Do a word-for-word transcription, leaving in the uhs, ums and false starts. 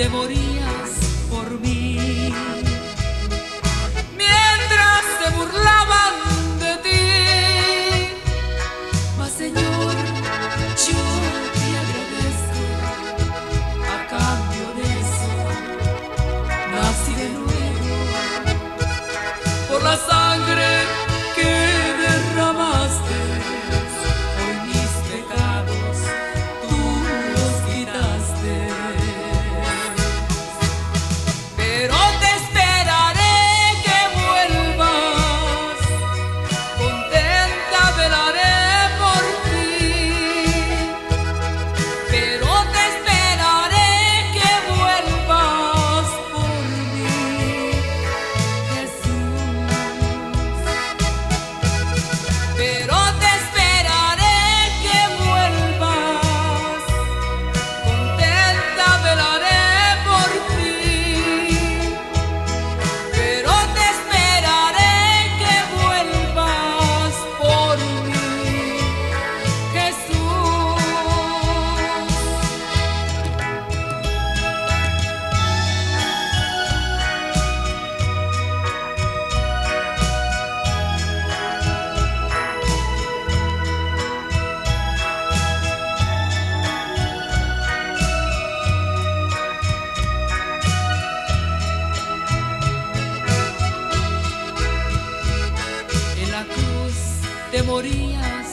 te morías por mí. Mientras se burlaban de ti, mas Señor, yo te agradezco. A cambio de eso, nací de nuevo por la sangre que derramaste. Hoy mis pecados tú los quitaste. Pero te esperaré que vuelvas, contenta velaré por ti. Pero te esperaré que vuelvas por mí, Jesús. Pero te esperaré que vuelvas, contenta velaré por ti. Pero te esperaré que vuelvas por mí, Jesús. En la cruz te morías